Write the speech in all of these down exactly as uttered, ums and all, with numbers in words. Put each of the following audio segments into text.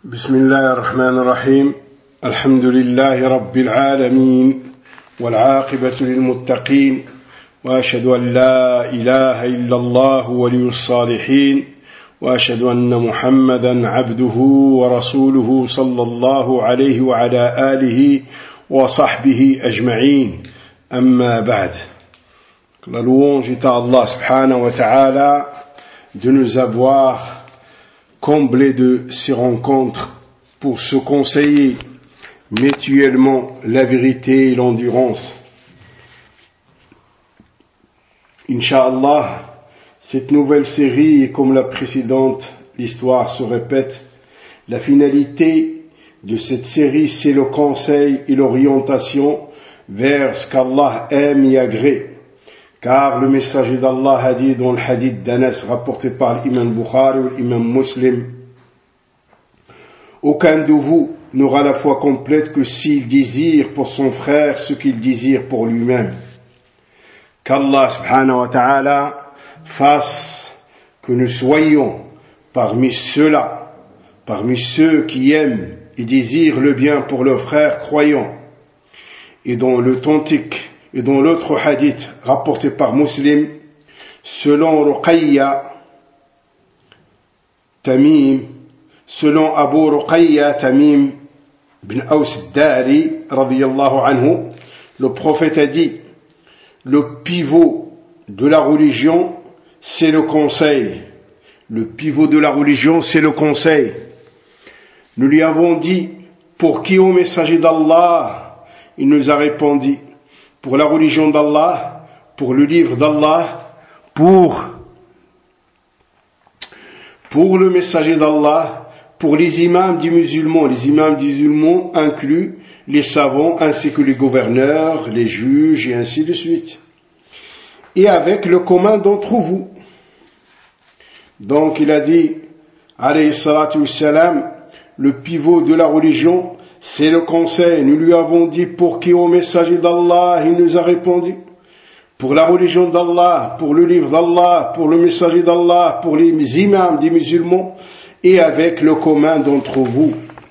بسم الله الرحمن الرحيم الحمد لله رب العالمين والعاقبة للمتقين وأشهد أن لا إله إلا الله ولي الصالحين وأشهد أن محمدا عبده ورسوله صلى الله عليه وعلى آله وصحبه أجمعين أما بعد. La louange est à Allah subhanahu wa ta'ala de nous avoir comblés de ces rencontres pour se conseiller mutuellement la vérité et l'endurance. Inch'Allah, cette nouvelle série est comme la précédente, l'histoire se répète. La finalité de cette série, c'est le conseil et l'orientation vers ce qu'Allah aime et agrée. Car le messager d'Allah a dit dans le hadith d'Anas rapporté par l'imam Bukhari ou l'imam Muslim: aucun de vous n'aura la foi complète que s'il désire pour son frère ce qu'il désire pour lui-même. Qu'Allah subhanahu wa ta'ala fasse que nous soyons parmi ceux-là, parmi ceux qui aiment et désirent le bien pour leurs frères croyants. Et dans l'authentique et dans l'autre hadith rapporté par Muslim, selon Ruqayya Tamim, selon Abu Ruqayya Tamim bin Aws al-Dari radiyallahu anhu, le prophète a dit: le pivot de la religion, c'est le conseil. Le pivot de la religion, c'est le conseil. Nous lui avons dit: pour qui, ô messager d'Allah? Il nous a répondu: pour la religion d'Allah, pour le livre d'Allah, pour, pour le messager d'Allah, pour les imams des musulmans, les imams des musulmans inclus les savants ainsi que les gouverneurs, les juges et ainsi de suite. Et avec le commun d'entre vous. Donc il a dit, alayhi salatu wassalam, le pivot de la religion, c'est le conseil. Nous lui avons dit: pour qui, au messager d'Allah? Il nous a répondu: pour la religion d'Allah, pour le livre d'Allah, pour le messager d'Allah, pour les imams des musulmans et avec le commun d'entre vous.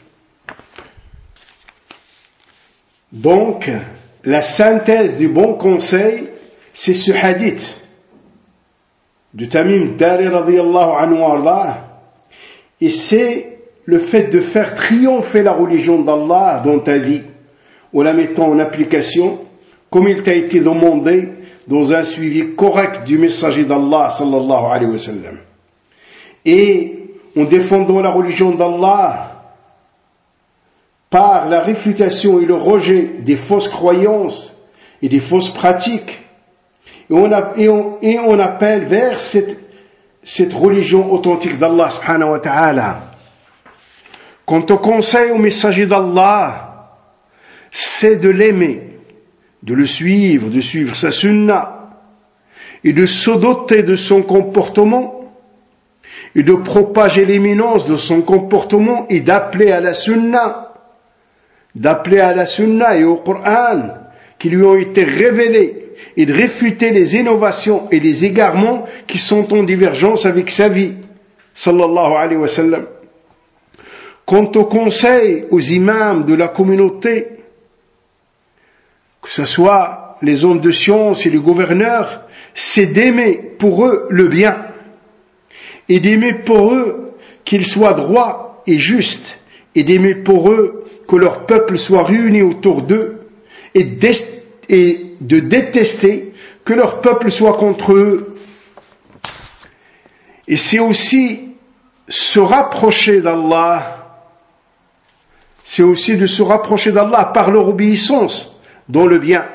Donc, la synthèse du bon conseil, c'est ce hadith de Tamim Dari radiyallahu anhu arda, et c'est le fait de faire triompher la religion d'Allah dans ta vie, en la mettant en application, comme il t'a été demandé, dans un suivi correct du messager d'Allah, sallallahu alayhi wa sallam. Et en défendant la religion d'Allah, par la réfutation et le rejet des fausses croyances et des fausses pratiques, et on, a, et on, et on appelle vers cette, cette religion authentique d'Allah, subhanahu wa ta'ala. Quant au conseil au messager d'Allah, c'est de l'aimer, de le suivre, de suivre sa sunna, et de se doter de son comportement, et de propager l'éminence de son comportement, et d'appeler à la sunna, d'appeler à la sunna et au Coran, qui lui ont été révélés, et de réfuter les innovations et les égarements qui sont en divergence avec sa vie, sallallahu alayhi wa sallam. Quant au conseil aux imams de la communauté, que ce soit les hommes de science et les gouverneurs, c'est d'aimer pour eux le bien et d'aimer pour eux qu'ils soient droits et justes et d'aimer pour eux que leur peuple soit réuni autour d'eux et de détester que leur peuple soit contre eux. Et c'est aussi se rapprocher d'Allah. C'est aussi de se rapprocher d'Allah par leur obéissance dans le bien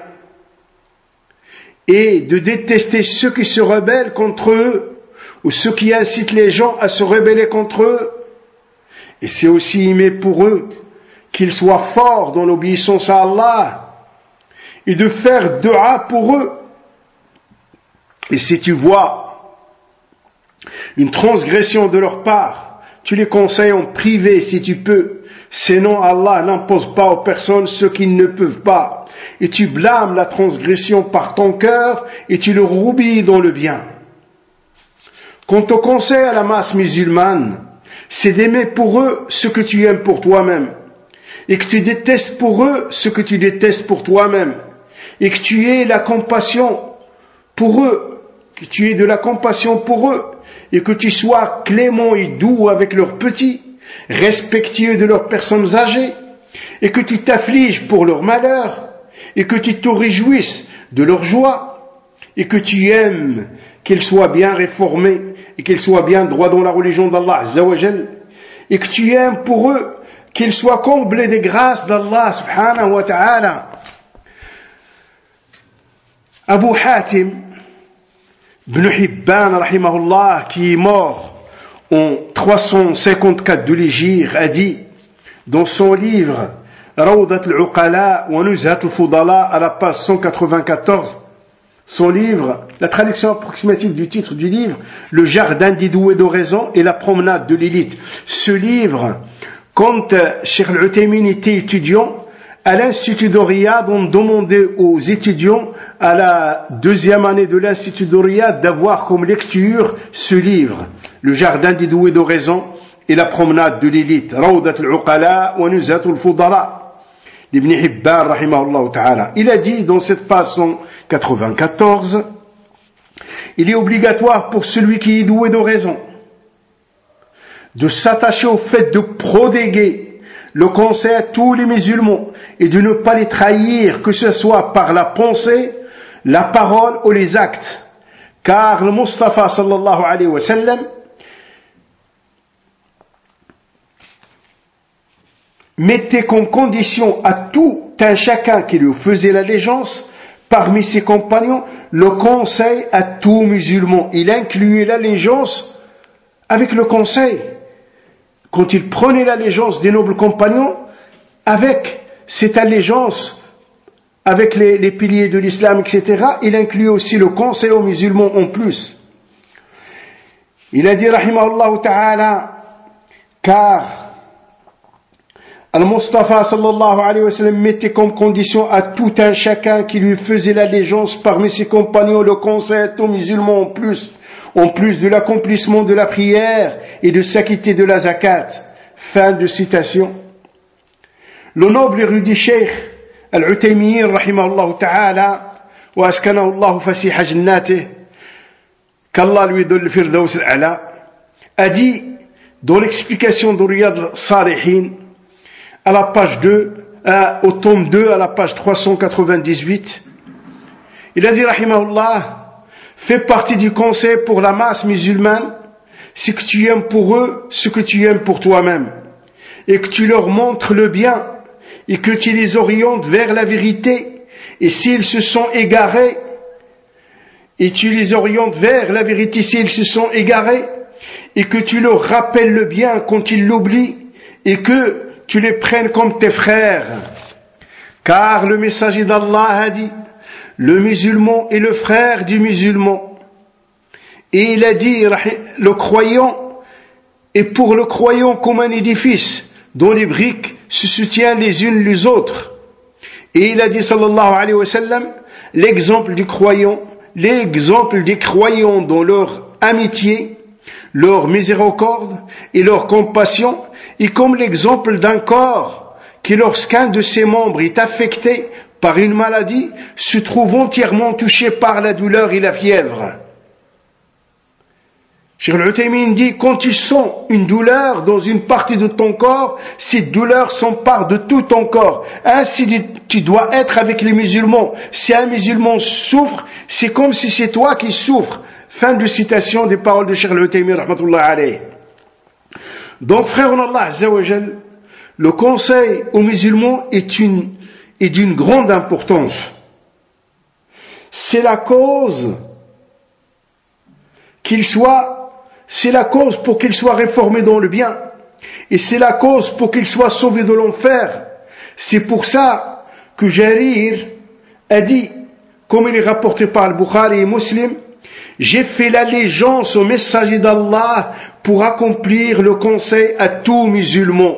et de détester ceux qui se rebellent contre eux ou ceux qui incitent les gens à se rebeller contre eux. Et c'est aussi aimer pour eux qu'ils soient forts dans l'obéissance à Allah et de faire dua pour eux. Et si tu vois une transgression de leur part, tu les conseilles en privé si tu peux. Sinon, Allah n'impose pas aux personnes ce qu'ils ne peuvent pas. Et tu blâmes la transgression par ton cœur et tu le roubilles dans le bien. Quant au conseil à la masse musulmane, c'est d'aimer pour eux ce que tu aimes pour toi-même, et que tu détestes pour eux ce que tu détestes pour toi-même, et que tu aies la compassion pour eux, que tu aies de la compassion pour eux, et que tu sois clément et doux avec leurs petits, respectueux de leurs personnes âgées, et que tu t'affliges pour leur malheur, et que tu te réjouisses de leur joie, et que tu aimes qu'ils soient bien réformés, et qu'ils soient bien droits dans la religion d'Allah Azza wa Jal, et que tu aimes pour eux qu'ils soient comblés des grâces d'Allah subhanahu wa ta'ala. Abu Hatim Ibn Hibban rahimahullah, qui est mort en trois cent cinquante-quatre de l'Hégire, a dit dans son livre Rawdat al-Uqala wa Nuzhat al-Fudala, à la page cent quatre-vingt-quatorze, son livre, la traduction approximative du titre du livre, Le jardin des doués d'oraison et la promenade de l'élite. Ce livre, quand Cheikh Al-Uthaymin était étudiant, à l'Institut de Riyad, on demandait aux étudiants à la deuxième année de l'Institut de Riyad d'avoir comme lecture ce livre, Le jardin des doués d'oraison et la promenade de l'élite, Rawdat al-Uqala wa Nuzhat al-Fudala, d'Ibn Hibban rahimahullah ta'ala. Il a dit dans cette page cent quatre-vingt-quatorze, il est obligatoire pour celui qui est doué de raison de s'attacher au fait de prodiguer le conseil à tous les musulmans et de ne pas les trahir, que ce soit par la pensée, la parole ou les actes. Car le Mustafa sallallahu alayhi wa sallam mettait comme condition à tout un chacun qui lui faisait l'allégeance parmi ses compagnons le conseil à tout musulman. Il incluait l'allégeance avec le conseil. Quand il prenait l'allégeance des nobles compagnons, avec cette allégeance, avec les, les piliers de l'islam, et cetera, il incluait aussi le conseil aux musulmans en plus. Il a dit, rahimahullah ta'ala, car Al-Mustafa sallallahu alayhi wa sallam mettait comme condition à tout un chacun qui lui faisait l'allégeance parmi ses compagnons le conseil à tout musulman en plus, en plus de l'accomplissement de la prière et de s'acquitter de la zakat. Fin de citation. Le noble érudit Cheikh Al-Uthaymin rahimahullah ta'ala wa askanahu Allah fasiha jannatih, qu'Allah lui donne le firdaus al-a'la, a dit dans l'explication de Riyad al-Salihin à la page deux, à, au tome deux, à la page trois cent quatre-vingt-dix-huit, il a dit, rahimahullah, fait partie du conseil pour la masse musulmane, c'est que tu aimes pour eux ce que tu aimes pour toi-même, et que tu leur montres le bien, et que tu les orientes vers la vérité, et s'ils se sont égarés, et tu les orientes vers la vérité s'ils se sont égarés, et que tu leur rappelles le bien quand ils l'oublient, et que tu les prennes comme tes frères. Car le messager d'Allah a dit, le musulman est le frère du musulman. Et il a dit, le croyant est pour le croyant comme un édifice dont les briques se soutiennent les unes les autres. Et il a dit, sallallahu alayhi wa sallam, l'exemple du croyant, l'exemple des croyants dans leur amitié, leur miséricorde et leur compassion, et comme l'exemple d'un corps qui, lorsqu'un de ses membres est affecté par une maladie, se trouve entièrement touché par la douleur et la fièvre. Cheikh Al-Uthaymin dit, quand tu sens une douleur dans une partie de ton corps, cette douleur s'empare de tout ton corps. Ainsi, tu dois être avec les musulmans. Si un musulman souffre, c'est comme si c'est toi qui souffres. Fin de citation des paroles de Cheikh Al-Uthaymin, rahmatullah alayhi. Donc, frère en Allah Azza wa Jal, le conseil aux musulmans est, une, est d'une grande importance. C'est la cause qu'il soit, c'est la cause pour qu'il soit réformé dans le bien, et c'est la cause pour qu'il soit sauvé de l'enfer. C'est pour ça que Jarir a dit, comme il est rapporté par le Bukhari et Muslim, j'ai fait l'allégeance au messager d'Allah pour accomplir le conseil à tout musulman.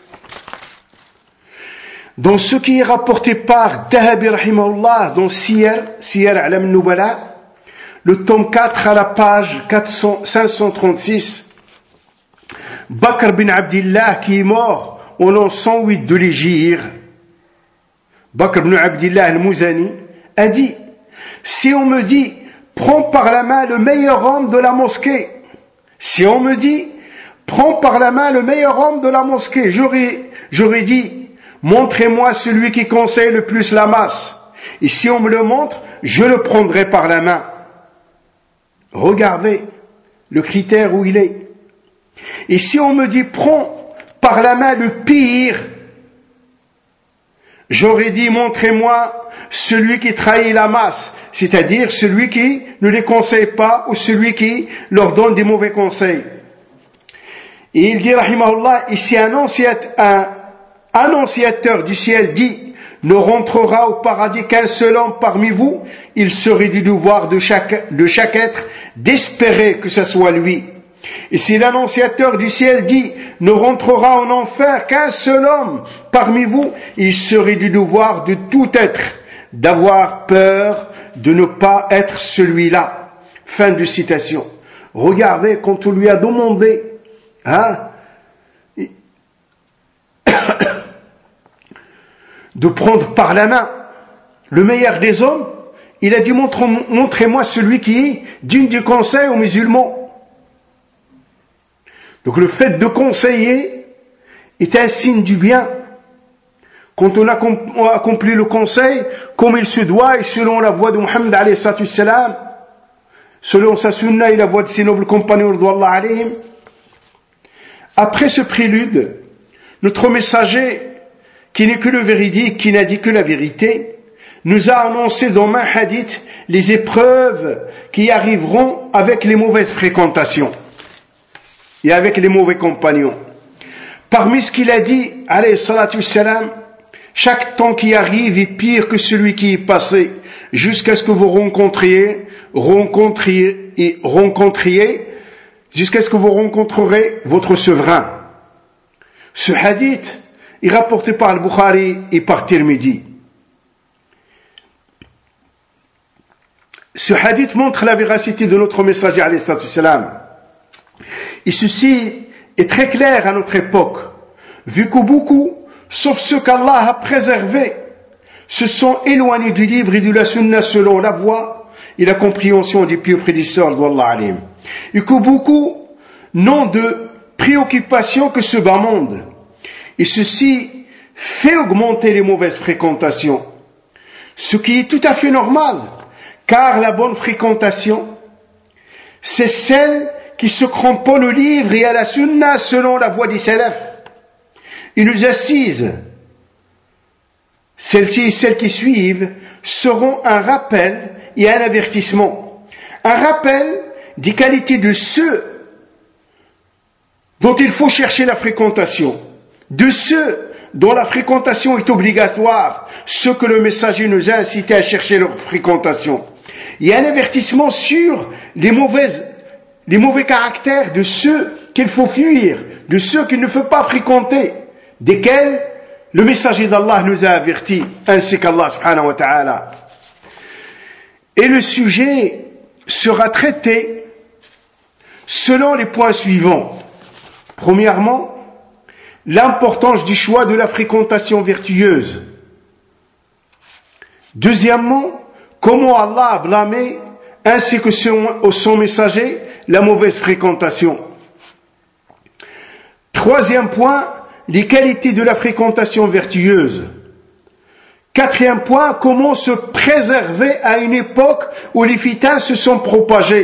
Dans ce qui est rapporté par Dahabi rahimahullah dans Siyar, Siyar A'lam al-Nubala, le tome quatre à la page cinq cent trente-six, Bakr bin Abdillah qui est mort en l'an cent huit de l'Hégire, Bakr bin Abdillah al-Muzani, a dit, si on me dit, prends par la main le meilleur homme de la mosquée, si on me dit, prends par la main le meilleur homme de la mosquée, j'aurais, j'aurais dit, montrez-moi celui qui conseille le plus la masse. Et si on me le montre, je le prendrai par la main. Regardez le critère où il est. Et si on me dit, prends par la main le pire, j'aurais dit, montrez-moi celui qui trahit la masse, c'est-à-dire celui qui ne les conseille pas ou celui qui leur donne des mauvais conseils. Et il dit, rahimahullah, ici un annonciateur du ciel dit, ne rentrera au paradis qu'un seul homme parmi vous, il serait du devoir de chaque, de chaque être d'espérer que ce soit lui. Et si l'annonciateur du ciel dit, ne rentrera en enfer qu'un seul homme parmi vous, il serait du devoir de tout être d'avoir peur de ne pas être celui-là. Fin de citation. Regardez, quand on lui a demandé, hein, de prendre par la main le meilleur des hommes, il a dit, montrez-moi celui qui est digne du conseil aux musulmans. Donc le fait de conseiller est un signe du bien. Quand on a accompli le conseil comme il se doit et selon la voie de Muhammad alayhi salatu wassalam, selon sa sunna et la voie de ses nobles compagnons radouallahu alayhim. Après ce prélude, notre messager, qui n'est que le véridique, qui n'a dit que la vérité, nous a annoncé dans un hadith les épreuves qui arriveront avec les mauvaises fréquentations et avec les mauvais compagnons. Parmi ce qu'il a dit, alayhi salatu wassalam, chaque temps qui arrive est pire que celui qui est passé, jusqu'à ce que vous rencontriez, rencontriez et rencontriez, jusqu'à ce que vous rencontrerez votre souverain. Ce hadith est rapporté par le Bukhari et par Tirmidhi. Ce hadith montre la véracité de notre messager alayhi salatu wassalam. Et ceci est très clair à notre époque, vu que beaucoup, sauf ceux qu'Allah a préservés, se sont éloignés du livre et de la sunna selon la voie et la compréhension des pieux prédécesseurs d'Allah alim. Et que beaucoup n'ont de préoccupation que ce bas monde. Et ceci fait augmenter les mauvaises fréquentations. Ce qui est tout à fait normal, car la bonne fréquentation, c'est celle qui se cramponne au livre et à la sunna selon la voie des salaf. Et nos assises, celles-ci et celles qui suivent, seront un rappel et un avertissement. Un rappel des qualités de ceux dont il faut chercher la fréquentation, de ceux dont la fréquentation est obligatoire, ceux que le messager nous a incités à chercher leur fréquentation. Et un avertissement sur les mauvaises les mauvais caractères de ceux qu'il faut fuir, de ceux qu'il ne faut pas fréquenter, desquels le messager d'Allah nous a avertis, ainsi qu'Allah subhanahu wa ta'ala. Et le sujet sera traité selon les points suivants. Premièrement, l'importance du choix de la fréquentation vertueuse. Deuxièmement, comment Allah a blâmé, ainsi que son, son messager, la mauvaise fréquentation. Troisième point, les qualités de la fréquentation vertueuse. Quatrième point, comment se préserver à une époque où les fitans se sont propagés.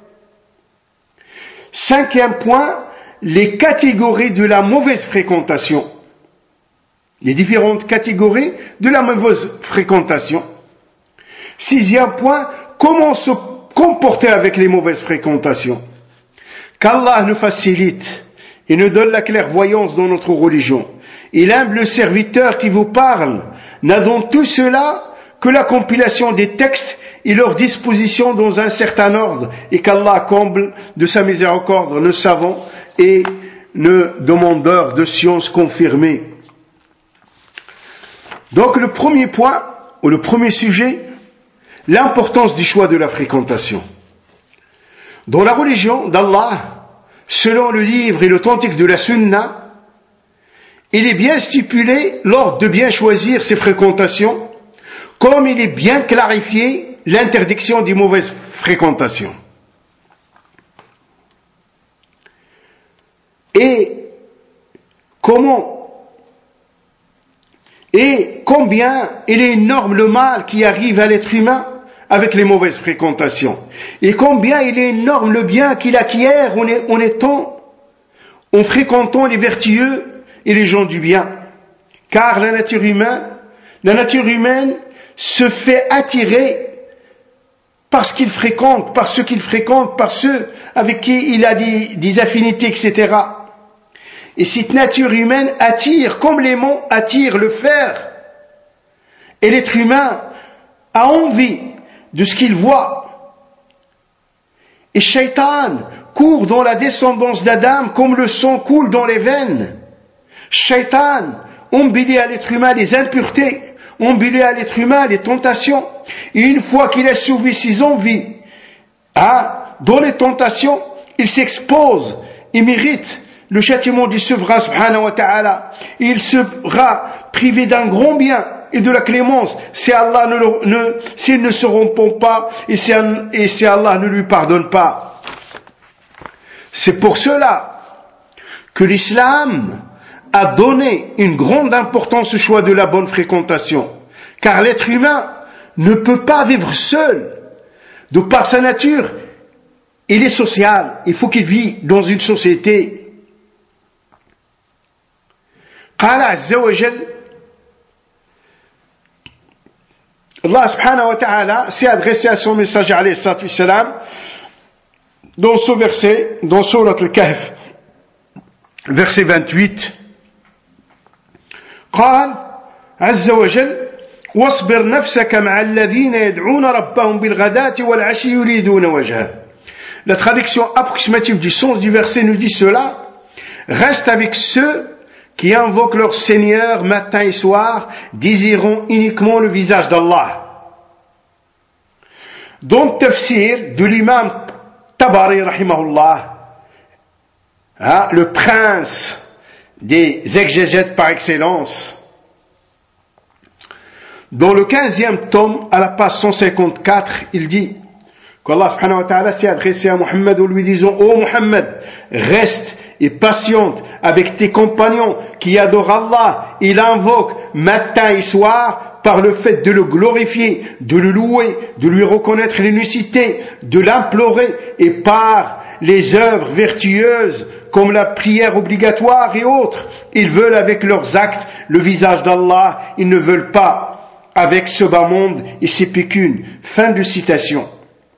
Cinquième point, les catégories de la mauvaise fréquentation. Les différentes catégories de la mauvaise fréquentation. Sixième point, comment se comporter avec les mauvaises fréquentations. Qu'Allah nous facilite et nous donne la clairvoyance dans notre religion. Et l'humble serviteur qui vous parle n'a dans tout cela que la compilation des textes et leur disposition dans un certain ordre, et qu'Allah comble de sa miséricorde nos savants et nos demandeurs de sciences confirmées. Donc le premier point, ou le premier sujet, l'importance du choix de la fréquentation. Dans la religion d'Allah, selon le livre et l'authentique de la Sunna, il est bien stipulé l'ordre de bien choisir ses fréquentations, comme il est bien clarifié l'interdiction des mauvaises fréquentations. Et comment et combien il est énorme le mal qui arrive à l'être humain avec les mauvaises fréquentations, et combien il est énorme le bien qu'il acquiert en, en étant, en fréquentant les vertueux et les gens du bien. Car la nature humaine, la nature humaine se fait attirer par ce qu'il fréquente, par ceux qu'il fréquente, par ceux avec qui il a des, des affinités, et cetera. Et cette nature humaine attire, comme l'aimant attire le fer. Et l'être humain a envie de ce qu'il voit. Et Shaitan court dans la descendance d'Adam comme le sang coule dans les veines. Shaitan embellit à l'être humain les impuretés, embellit à l'être humain les tentations. Et une fois qu'il a soulevé ses envies, hein, dans les tentations, il s'expose, il mérite le châtiment du souverain subhanahu wa ta'ala. Il sera privé d'un grand bien et de la clémence si Allah ne, ne, s'il ne se repent pas et si, et si Allah ne lui pardonne pas. C'est pour cela que l'islam a donné une grande importance au choix de la bonne fréquentation, car l'être humain ne peut pas vivre seul. De par sa nature, il est social, il faut qu'il vive dans une société. قال عز وجل, Allah subhanahu wa ta'ala s'est adressé à son messager alayhi salatu wassalam dans ce verset, dans Surat al-Kahf, verset vingt-huit. قال عز وجل واصبر نفسك مع الذين يدعون ربهم بالغداة والعشي يريدون وجهه. La traduction approximative du sens du verset nous dit cela: reste avec ceux qui invoquent leur Seigneur matin et soir, désirant uniquement le visage d'Allah. Dans le tafsir de l'imam Tabari rahimahullah, hein, le prince des exégètes par excellence, dans le quinzième tome, à la page cent cinquante-quatre, il dit qu'Allah subhanahu wa ta'ala s'est adressé à Muhammad en lui disant: ô Muhammad, reste et patiente avec tes compagnons qui adorent Allah et l'invoquent matin et soir par le fait de le glorifier, de le louer, de lui reconnaître l'unicité, de l'implorer, et par les œuvres vertueuses comme la prière obligatoire et autres. Ils veulent avec leurs actes le visage d'Allah, ils ne veulent pas avec ce bas monde et ses pécunes. Fin de citation.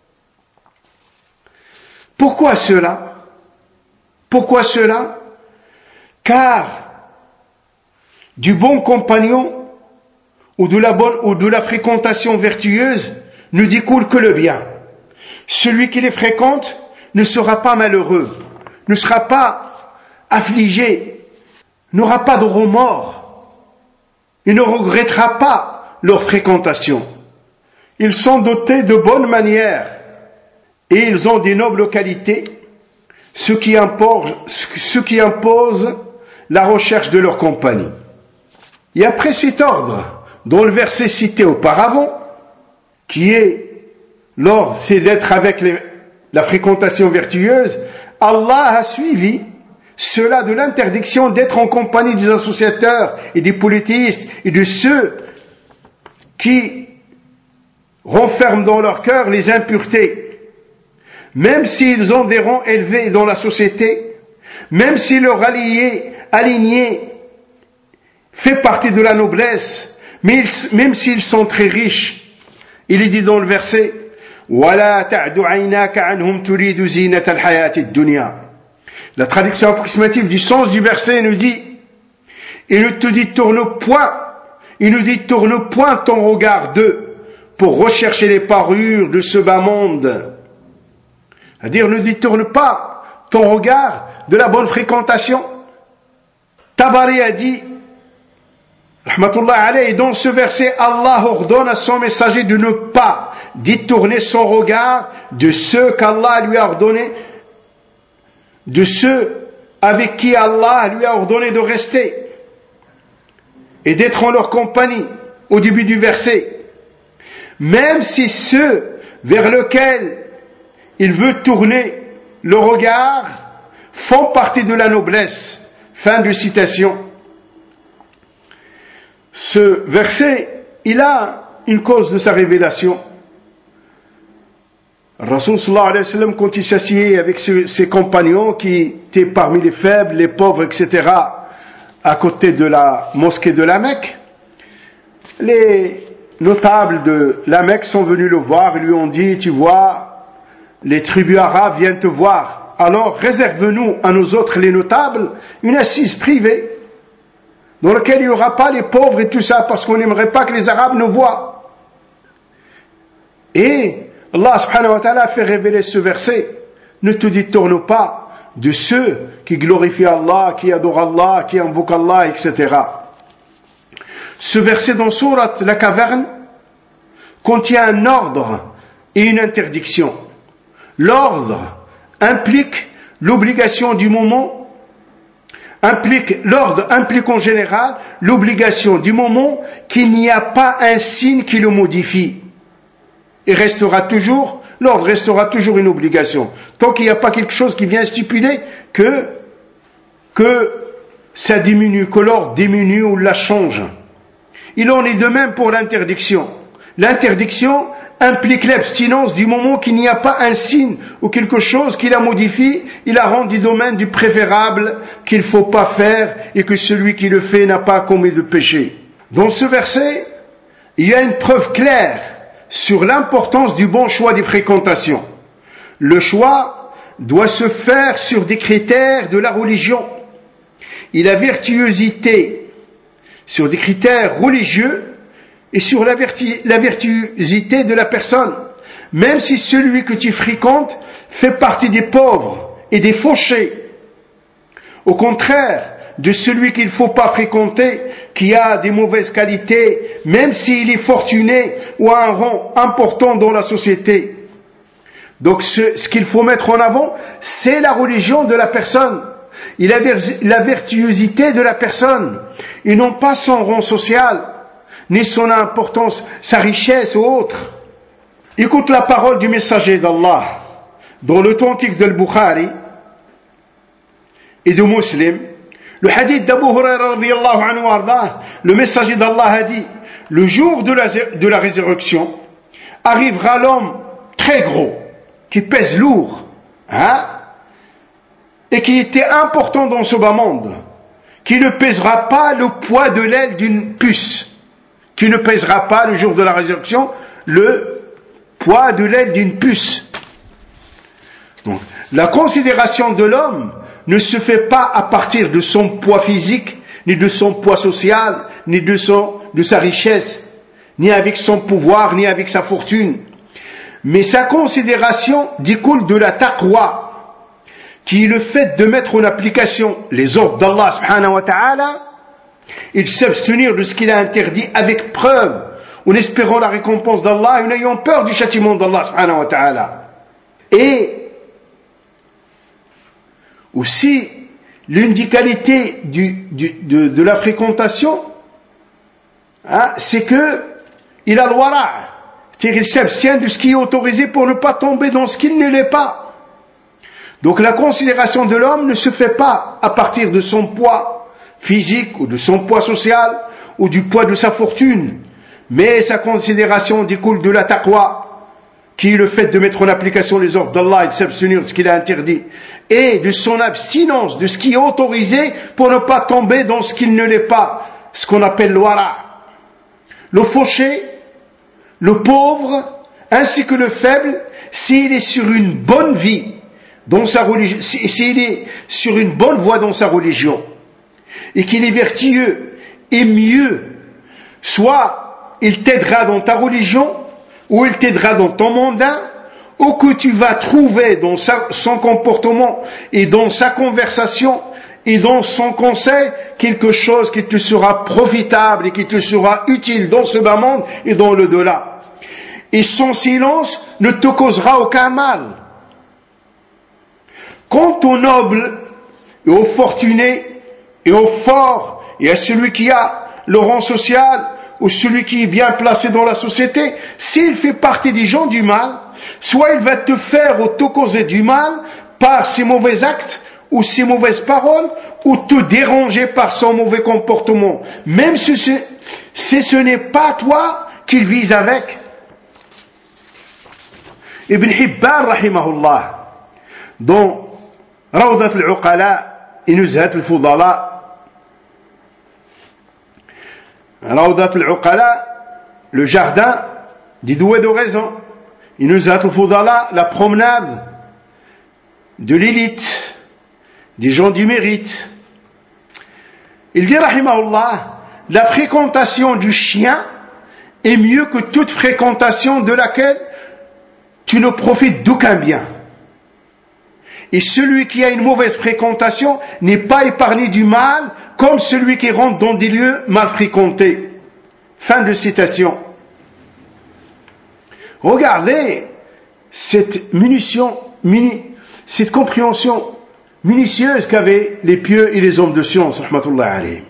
Pourquoi cela? Pourquoi cela? Car du bon compagnon ou de la bonne ou de la fréquentation vertueuse ne découle que le bien. Celui qui les fréquente ne sera pas malheureux, ne sera pas affligé, n'aura pas de remords, il ne regrettera pas leur fréquentation. Ils sont dotés de bonnes manières et ils ont des nobles qualités, ce qui impose, ce qui impose la recherche de leur compagnie. Et après cet ordre, dans le verset cité auparavant, qui est l'ordre, c'est d'être avec les, la fréquentation vertueuse, Allah a suivi cela de l'interdiction d'être en compagnie des associateurs et des polythéistes et de ceux qui renferment dans leur cœur les impuretés. Même s'ils ont des rangs élevés dans la société, même si leur allié, aligné fait partie de la noblesse, mais ils, même s'ils sont très riches, il est dit dans le verset: وَلَا تَعْدُ عَيْنَاكَ عَنْهُمْ تُرِيدُ زِينَةَ الْحَيَاةِ الدُّنْيَا. La traduction approximative du sens du verset nous dit: il ne te détourne point, il ne détourne point ton regard d'eux pour rechercher les parures de ce bas monde. C'est-à-dire, ne détourne pas ton regard de la bonne fréquentation. Tabari a dit, rahmatullah alayhi, dans ce verset, Allah ordonne à son messager de ne pas détourner son regard de ceux qu'Allah lui a ordonné de ceux avec qui Allah lui a ordonné de rester et d'être en leur compagnie au début du verset, même si ceux vers lesquels il veut tourner le regard font partie de la noblesse. Fin de citation. Ce verset, il a une cause de sa révélation. Rasul sallallahu alayhi wa sallam, quand il s'assied avec ses, ses compagnons qui étaient parmi les faibles, les pauvres, et cetera, à côté de la mosquée de la Mecque, les notables de la Mecque sont venus le voir et lui ont dit, tu vois, les tribus arabes viennent te voir, alors réserve-nous à nous autres les notables une assise privée dans laquelle il n'y aura pas les pauvres et tout ça, parce qu'on n'aimerait pas que les Arabes nous voient. Et Allah subhanahu wa ta'ala a fait révéler ce verset. Ne te détourne pas de ceux qui glorifient Allah, qui adorent Allah, qui invoquent Allah, et cetera. Ce verset dans Sourate la Caverne contient un ordre et une interdiction. L'ordre implique l'obligation du moment, implique, l'ordre implique en général l'obligation du moment qu'il n'y a pas un signe qui le modifie. Et restera toujours, l'ordre restera toujours une obligation. Tant qu'il n'y a pas quelque chose qui vient stipuler que, que ça diminue, que l'ordre diminue ou la change. Il en est de même pour l'interdiction. L'interdiction implique l'abstinence du moment qu'il n'y a pas un signe ou quelque chose qui la modifie, il la rend du domaine du préférable qu'il ne faut pas faire et que celui qui le fait n'a pas commis de péché. Dans ce verset, il y a une preuve claire sur l'importance du bon choix des fréquentations. Le choix doit se faire sur des critères de la religion et la vertuosité sur des critères religieux et sur la, vertu- la vertuosité de la personne, même si celui que tu fréquentes fait partie des pauvres et des fauchés. Au contraire de celui qu'il ne faut pas fréquenter, qui a des mauvaises qualités, même s'il est fortuné ou a un rang important dans la société. Donc ce, ce qu'il faut mettre en avant, c'est la religion de la personne, et la, la vertuosité de la personne, et non pas son rang social, ni son importance, sa richesse ou autre. Écoute la parole du messager d'Allah, dans l'authentique de Bukhari et de Muslim, le hadith d'Abu Huraira radiyallahu anhu ardah, le messager d'Allah a dit, le jour de la, de la résurrection, arrivera l'homme très gros, qui pèse lourd, hein, et qui était important dans ce bas monde, qui ne pèsera pas le poids de l'aile d'une puce, qui ne pèsera pas le jour de la résurrection le poids de l'aile d'une puce. Donc, la considération de l'homme ne se fait pas à partir de son poids physique, ni de son poids social, ni de, son, de sa richesse, ni avec son pouvoir, ni avec sa fortune. Mais sa considération découle de la taqwa, qui est le fait de mettre en application les ordres d'Allah subhanahu wa ta'ala, et de s'abstenir de ce qu'il a interdit avec preuve, en espérant la récompense d'Allah et en ayant peur du châtiment d'Allah subhanahu wa ta'ala. Et aussi, l'une des qualités du, du, de, de la fréquentation, hein, c'est que il a le wara', c'est-à-dire il s'abstient de ce qui est autorisé pour ne pas tomber dans ce qu'il ne l'est pas. Donc la considération de l'homme ne se fait pas à partir de son poids physique ou de son poids social ou du poids de sa fortune, mais sa considération découle de la taqwa, qui est le fait de mettre en application les ordres d'Allah et de s'abstenir de ce qu'il a interdit, et de son abstinence de ce qui est autorisé pour ne pas tomber dans ce qu'il ne l'est pas, ce qu'on appelle le wara'. Le fauché, le pauvre, ainsi que le faible, s'il est sur une bonne vie, dans sa religion, s'il est sur une bonne voie dans sa religion, et qu'il est vertueux et mieux, soit il t'aidera dans ta religion, ou il t'aidera dans ton mandat, ou que tu vas trouver dans sa, son comportement et dans sa conversation et dans son conseil quelque chose qui te sera profitable et qui te sera utile dans ce bas monde et dans le delà. Et son silence ne te causera aucun mal. Quant aux nobles et aux fortunés et aux forts et à celui qui a le rang social ou celui qui est bien placé dans la société, s'il fait partie des gens du mal, soit il va te faire ou te causer du mal par ses mauvais actes ou ses mauvaises paroles, ou te déranger par son mauvais comportement, même si ce, si ce n'est pas toi qu'il vise avec. Ibn Hibban, rahimahullah, dans Rawdat al-Uqala et Nuzhat al-Fudala, Rawdat al-Uqala, le jardin des doués de raison, et Nuzhat al-Fudala, la promenade de l'élite, des gens du mérite. Il dit, rahimahullah, la fréquentation du chien est mieux que toute fréquentation de laquelle tu ne profites d'aucun bien. Et celui qui a une mauvaise fréquentation n'est pas épargné du mal comme celui qui rentre dans des lieux mal fréquentés. Fin de citation. Regardez cette munition, mini, cette compréhension minutieuse qu'avaient les pieux et les hommes de science, rahmatullah alayhim.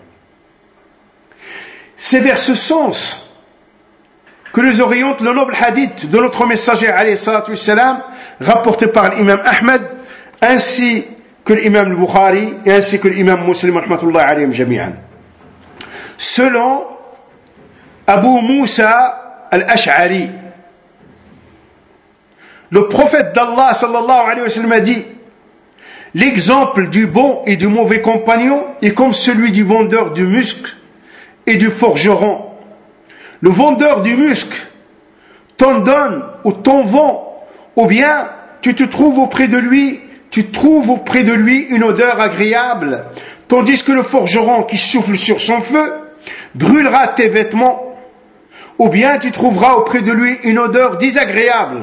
C'est vers ce sens que nous oriente le noble hadith de notre messager alayhi salatu wassalam, rapporté par l'imam Ahmed, ainsi que l'imam al-Bukhari et ainsi que l'imam Muslim, rahmatullah alayhim jami'an. Selon Abu Moussa al-Ash'ari, le prophète d'Allah sallallahu alayhi wa sallam a dit: l'exemple du bon et du mauvais compagnon est comme celui du vendeur du musc et du forgeron. Le vendeur du musc t'en donne ou t'en vend, ou bien tu te trouves auprès de lui, tu trouves auprès de lui une odeur agréable, tandis que le forgeron qui souffle sur son feu brûlera tes vêtements, ou bien tu trouveras auprès de lui une odeur désagréable.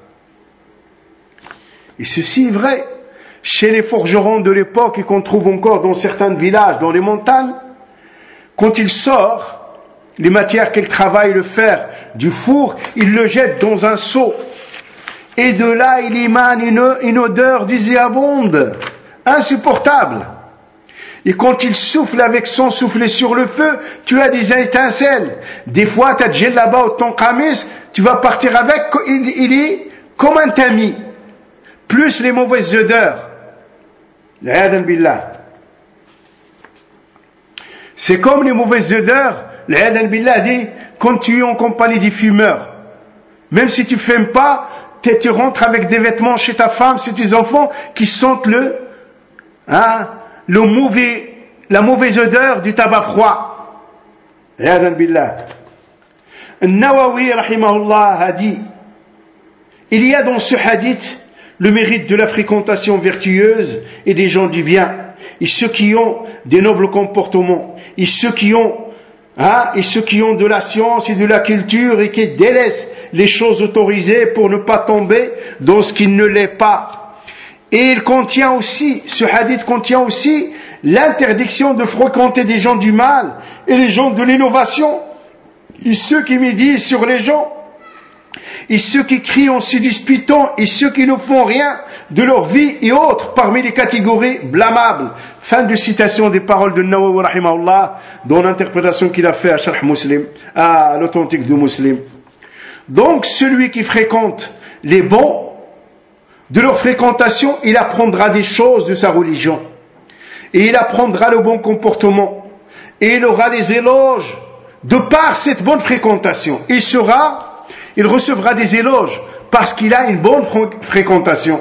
Et ceci est vrai chez les forgerons de l'époque et qu'on trouve encore dans certains villages, dans les montagnes. Quand il sort les matières qu'il travaille, le fer du four, il le jette dans un seau. Et de là, il émane une, une odeur nauséabonde, insupportable. Et quand il souffle avec son soufflet sur le feu, tu as des étincelles. Des fois, tu as déjà là-bas ou ton kamis, tu vas partir avec, il, il est comme un tamis. Plus les mauvaises odeurs. L'a'adhan billah. C'est comme les mauvaises odeurs, l'a'adhan billah dit, quand tu es en compagnie des fumeurs. Même si tu ne fumes pas, tu rentres avec des vêtements chez ta femme, chez tes enfants, qui sentent le, hein, le mauvais, la mauvaise odeur du tabac froid. L'a'adhan billah. An-Nawawi, rahimahullah, a dit, il y a dans ce hadith le mérite de la fréquentation vertueuse et des gens du bien, et ceux qui ont des nobles comportements, et ceux qui ont, hein, et ceux qui ont de la science et de la culture et qui délaissent les choses autorisées pour ne pas tomber dans ce qui ne l'est pas. Et il contient aussi, ce hadith contient aussi l'interdiction de fréquenter des gens du mal et les gens de l'innovation, et ceux qui médisent sur les gens, et ceux qui crient en se disputant, et ceux qui ne font rien de leur vie et autres parmi les catégories blâmables. Fin de citation des paroles de Nawawi rahimahullah dans l'interprétation qu'il a fait à Sharh Muslim, à l'authentique du Muslim. Donc celui qui fréquente les bons, de leur fréquentation, il apprendra des choses de sa religion, et il apprendra le bon comportement, et il aura des éloges de par cette bonne fréquentation. Il sera Il recevra des éloges parce qu'il a une bonne fréquentation.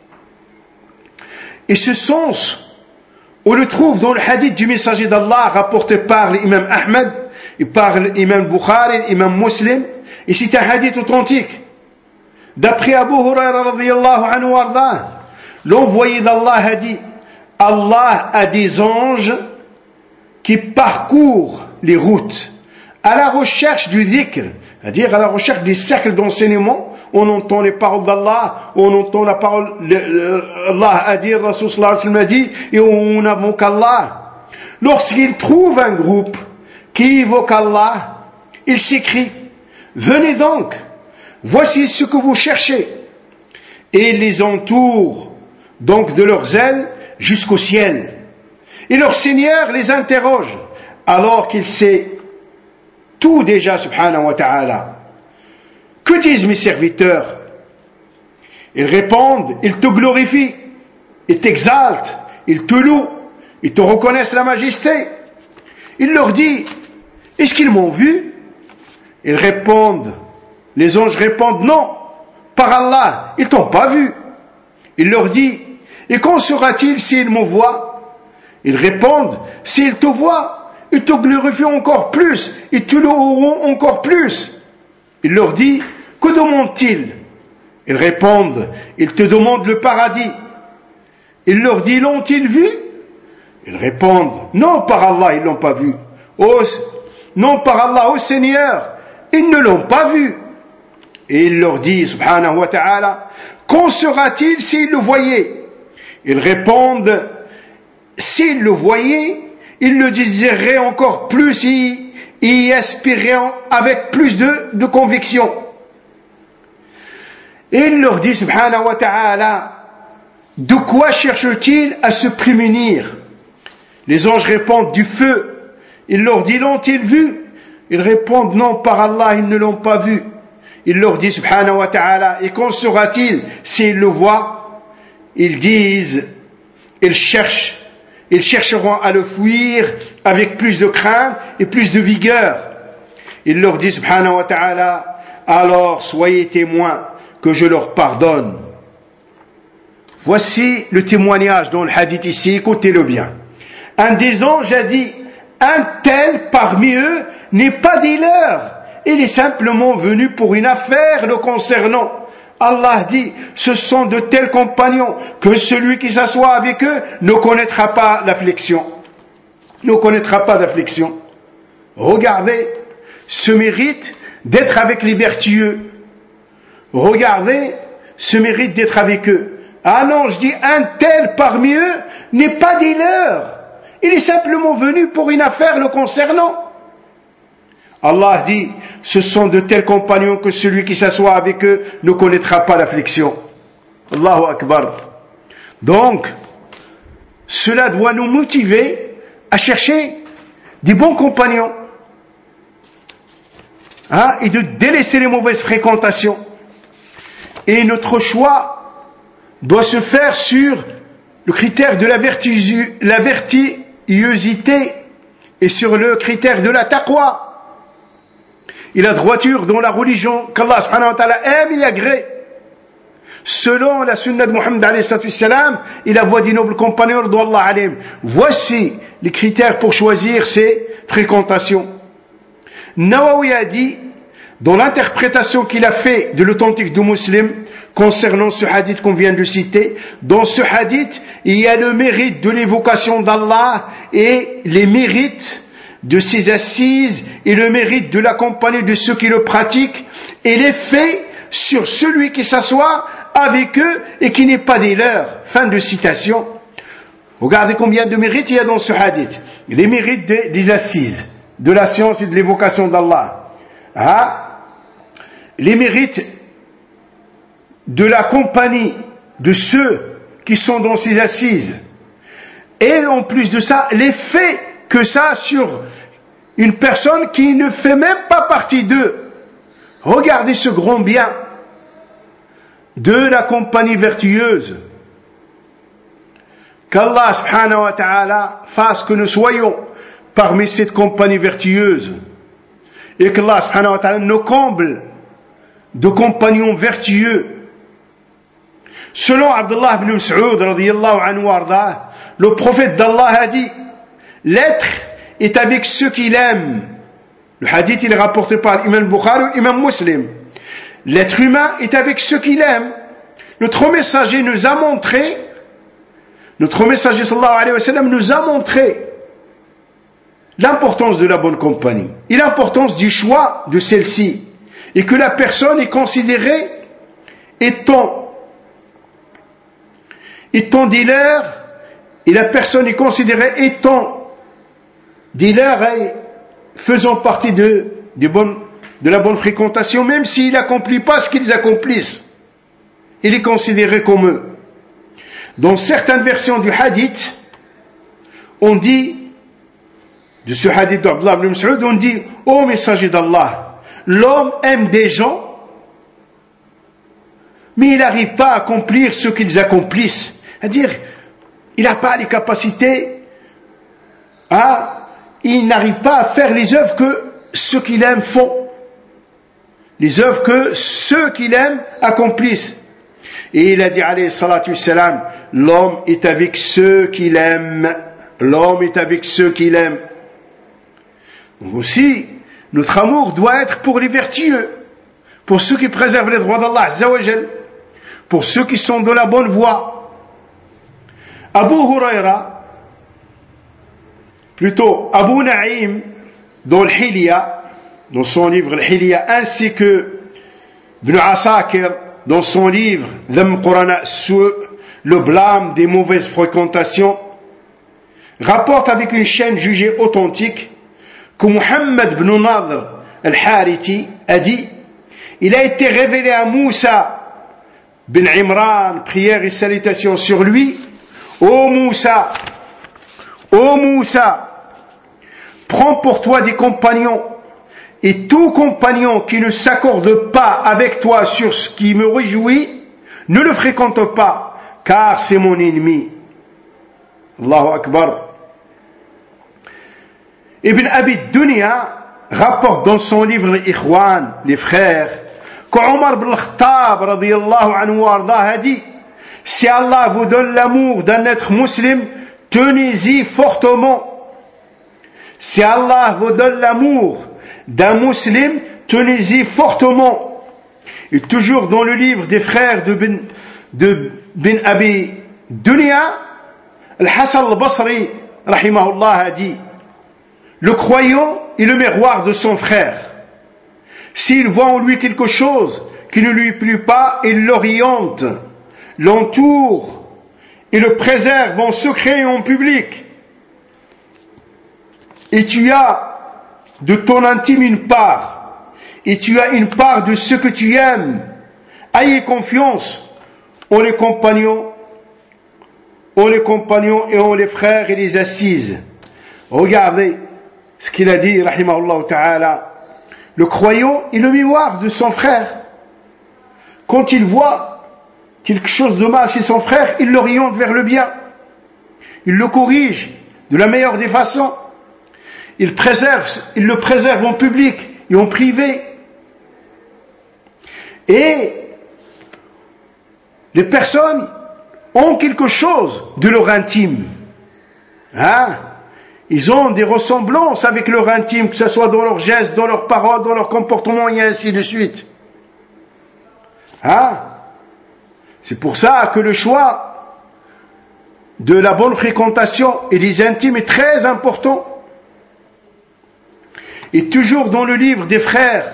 Et ce sens, on le trouve dans le hadith du messager d'Allah rapporté par l'imam Ahmed et par l'imam Bukhari, l'imam Muslim. Et c'est un hadith authentique. D'après Abu Huraira radiyallahu anhu warda, l'envoyé d'Allah a dit: Allah a des anges qui parcourent les routes à la recherche du dhikr, c'est-à-dire à la recherche des cercles d'enseignement. On entend les paroles d'Allah, on entend la parole Allah a dit, Rasul sallallahu alayhi wa sallam a dit, et on invoque Allah. Lorsqu'il trouve un groupe qui évoque Allah, il s'écrie: venez donc, voici ce que vous cherchez. Et il les entoure donc de leurs ailes jusqu'au ciel. Et leur Seigneur les interroge, alors qu'il sait tout déjà, subhanahu wa ta'ala. Que disent mes serviteurs? Ils répondent, ils te glorifient, ils t'exaltent, ils te louent, ils te reconnaissent la majesté. Il leur dit, est-ce qu'ils m'ont vu? Ils répondent, les anges répondent, non, par Allah, ils t'ont pas vu. Il leur dit, et qu'en sera-t-il s'ils me voient? Ils répondent, s'ils te voient, ils te glorifient encore plus, ils te loueront encore plus. Il leur dit, que demandent-ils? Ils répondent, ils te demandent le paradis. Il leur dit, l'ont-ils vu? Ils répondent, non, par Allah, ils l'ont pas vu. Oh, non, par Allah, ô Seigneur, ils ne l'ont pas vu. Et il leur dit, subhanahu wa ta'ala, qu'en sera-t-il s'ils le voyaient? Ils répondent, s'ils le voyaient, ils le désireraient encore plus et y aspireraient avec plus de, de conviction. Et il leur dit, subhanahu wa ta'ala, de quoi cherchent-ils à se prémunir? Les anges répondent, du feu. Il leur dit, l'ont-ils vu? Ils répondent, non, par Allah, ils ne l'ont pas vu. Il leur dit, subhanahu wa ta'ala, et qu'en sera-t-il s'ils le voient? Ils disent, ils cherchent, ils chercheront à le fuir avec plus de crainte et plus de vigueur. Il leur dit, subhanahu wa ta'ala, alors soyez témoins que je leur pardonne. Voici le témoignage dans le hadith ici, écoutez-le bien. Un des anges a dit, un tel parmi eux n'est pas des leurs, il est simplement venu pour une affaire le concernant. Allah dit, ce sont de tels compagnons que celui qui s'assoit avec eux ne connaîtra pas l'affliction. Ne connaîtra pas d'affliction. Regardez ce mérite d'être avec les vertueux. Regardez ce mérite d'être avec eux. Un ange dit, un tel parmi eux n'est pas des leurs. Il est simplement venu pour une affaire le concernant. Allah dit, ce sont de tels compagnons que celui qui s'assoit avec eux ne connaîtra pas l'affliction. Allahu Akbar. Donc, cela doit nous motiver à chercher des bons compagnons, hein, et de délaisser les mauvaises fréquentations. Et notre choix doit se faire sur le critère de la, vertu, la vertuosité et sur le critère de la taqwa et la droiture dans la religion qu'Allah subhanahu wa ta'ala aime et agrée, selon la sunna de Muhammad alayhi salam et la voie des nobles compagnons de Allah alayhim. Voici les critères pour choisir ces fréquentations. Nawawi a dit, dans l'interprétation qu'il a fait de l'authentique du Muslim concernant ce hadith qu'on vient de citer, dans ce hadith, il y a le mérite de l'évocation d'Allah et les mérites de ses assises et le mérite de la compagnie de ceux qui le pratiquent et l'effet sur celui qui s'assoit avec eux et qui n'est pas des leurs. Fin de citation. Regardez combien de mérites il y a dans ce hadith. Les mérites des, des assises, de la science et de l'évocation d'Allah. Ah, les mérites de la compagnie de ceux qui sont dans ces assises. Et en plus de ça, l'effet que ça a sur une personne qui ne fait même pas partie d'eux. Regardez ce grand bien de la compagnie vertueuse. Qu'Allah subhanahu wa ta'ala fasse que nous soyons parmi cette compagnie vertueuse et qu'Allah subhanahu wa ta'ala nous comble de compagnons vertueux. Selon Abdullah ibn Mas'ud radiyallahu anhu arda, le prophète d'Allah a dit, l'être est avec ceux qu'il aime. Le hadith il est rapporté par l'imam Bukhari ou l'imam Muslim. L'être humain est avec ceux qu'il aime. Notre messager nous a montré, notre messager sallallahu alayhi wa sallam nous a montré l'importance de la bonne compagnie et l'importance du choix de celle-ci, et que la personne est considérée étant étant dealer, et la personne est considérée étant dealer et faisant partie de, de, bonne, de la bonne fréquentation, même s'il n'accomplit pas ce qu'ils accomplissent, il est considéré comme eux. Dans certaines versions du hadith, on dit, de ce hadith d'Abdullah ibn Mas'ud, on dit, ô messager d'Allah, l'homme aime des gens, mais il n'arrive pas à accomplir ce qu'ils accomplissent. C'est-à-dire, il n'a pas les capacités, à, il n'arrive pas à faire les œuvres que ceux qu'il aime font. Les œuvres que ceux qu'il aime accomplissent. Et il a dit, alayhi salatu wassalam, l'homme est avec ceux qu'il aime. L'homme est avec ceux qu'il aime. Donc aussi, notre amour doit être pour les vertueux, pour ceux qui préservent les droits d'Allah Azza wa Jal, pour ceux qui sont dans la bonne voie. Abu Huraira, plutôt Abu Naïm, dans le Hilya, dans son livre le Hilya, ainsi que Ibn Asakir, dans son livre Dhamm Qurana Su', le blâme des mauvaises fréquentations, rapporte avec une chaîne jugée authentique que Muhammad ibn Nadr al-Harithi a dit, il a été révélé à Moussa bin Imran, prière et salutations sur lui, ô Moussa, ô Moussa, prends pour toi des compagnons, et tout compagnon qui ne s'accorde pas avec toi sur ce qui me réjouit, ne le fréquente pas, car c'est mon ennemi. Allahu Akbar. Ibn Abi Dunya rapporte dans son livre les Ikhwan, les frères, qu'Omar ibn al-Khattab radiyallahu anhu arda a dit, si Allah vous donne l'amour d'un être musulman, tenez-y fortement. Si Allah vous donne l'amour d'un musulman, tenez-y fortement. Et toujours dans le livre des frères de Bin, de Bin Abi Dunya, Al-Hassan al-Basri rahimahullah a dit, le croyant est le miroir de son frère. S'il voit en lui quelque chose qui ne lui plaît pas, il l'oriente, l'entoure et le préserve en secret et en public. Et tu as de ton intime une part, et tu as une part de ce que tu aimes. Ayez confiance en les compagnons, en les compagnons et en les frères et les assises. Regardez ce qu'il a dit, rahimahullah ta'ala. Le croyant est le miroir de son frère. Quand il voit quelque chose de mal chez son frère, il l'oriente vers le bien. Il le corrige de la meilleure des façons. Il préserve, il le préserve en public et en privé. Et les personnes ont quelque chose de leur intime. Hein? Ils ont des ressemblances avec leur intime, que ce soit dans leurs gestes, dans leurs paroles, dans leur comportement et ainsi de suite. Hein? C'est pour ça que le choix de la bonne fréquentation et des intimes est très important. Et toujours dans le livre des frères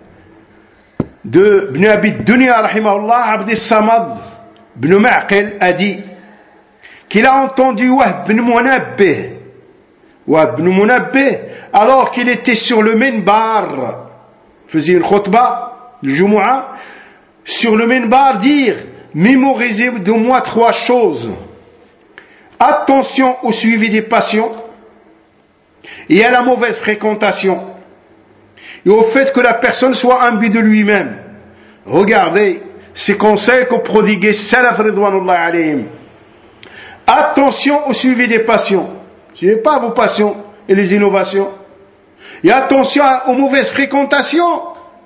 de Ibn Abi Dunya rahimahullah, Abd Samad ibn Ma'qil a dit qu'il a entendu Wahb ibn Munabbih, Wahb ibn Munabbih, alors qu'il était sur le minbar, faisait une khutbah, le Jumu'ah, sur le minbar dire, mémorisez de moi trois choses. Attention au suivi des passions et à la mauvaise fréquentation et au fait que la personne soit imbue de lui-même. Regardez ces conseils qu'ont prodigués Salaf ridwanullah alayhim. Attention au suivi des passions. Suivez pas vos passions et les innovations. Et attention aux mauvaises fréquentations.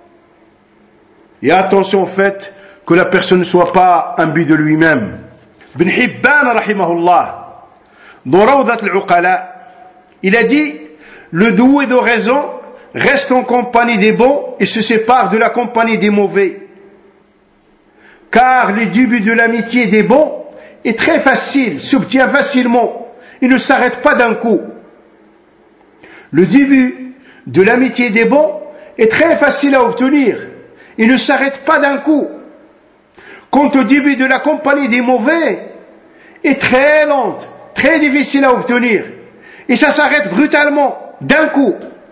Et attention au fait que la personne ne soit pas imbue de lui-même. Ibn Hibban rahimahullah, dans Rawdat al-Uqala, il a dit, le doué de raison reste en compagnie des bons et se sépare de la compagnie des mauvais. Car le début de l'amitié des bons est très facile, s'obtient facilement, il ne s'arrête pas d'un coup. Le début de l'amitié des bons est très facile à obtenir, il ne s'arrête pas d'un coup. Quant au début de la compagnie des mauvais est très lente, très difficile à obtenir, et ça s'arrête brutalement, d'un coup.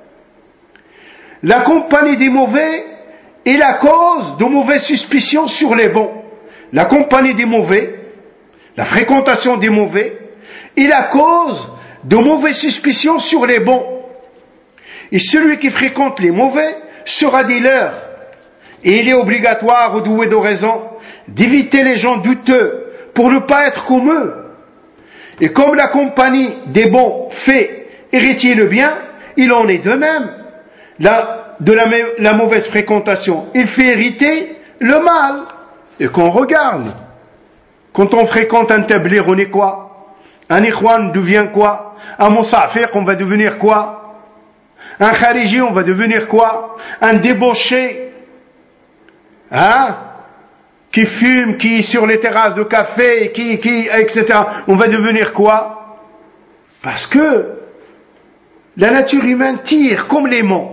La compagnie des mauvais est la cause de mauvaises suspicions sur les bons. La compagnie des mauvais la fréquentation des mauvais est la cause de mauvaises suspicions sur les bons. Et celui qui fréquente les mauvais sera des leurs. Et il est obligatoire, au doué de raison, d'éviter les gens douteux pour ne pas être comme eux. Et comme la compagnie des bons fait hériter le bien, il en est de même. La, de la, la mauvaise fréquentation, il fait hériter le mal. Et qu'on regarde, quand on fréquente un tablir, on est quoi? Un ikhwan devient quoi? Un mousafiq, on va devenir quoi? Un khariji, on va devenir quoi? Un débauché, hein? Qui fume, qui est sur les terrasses de café, qui, qui, et cetera. On va devenir quoi? Parce que la nature humaine tire comme l'aimant.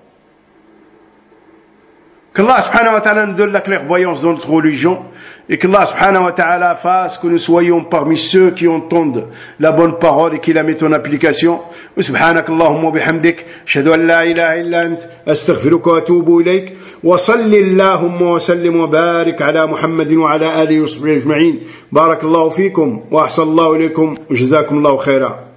Qu'Allah subhanahu wa ta'ala nous donne la clairvoyance dans notre religion et qu'Allah subhanahu wa ta'ala fasse que nous soyons parmi ceux qui entendent la bonne parole et qui la mettent en application. Subhanak Allahumma bihamdik, ashhadu an la ilaha illa ant, astaghfiruka wa atubu ilayk, wa salli Allahumma wa sallim wa barik ala Muhammadin wa ala alihi wa sahbihi ajma'in. Barakallahu fikum wa ahsanallahu ilaykum wa jazakumullahu khaira.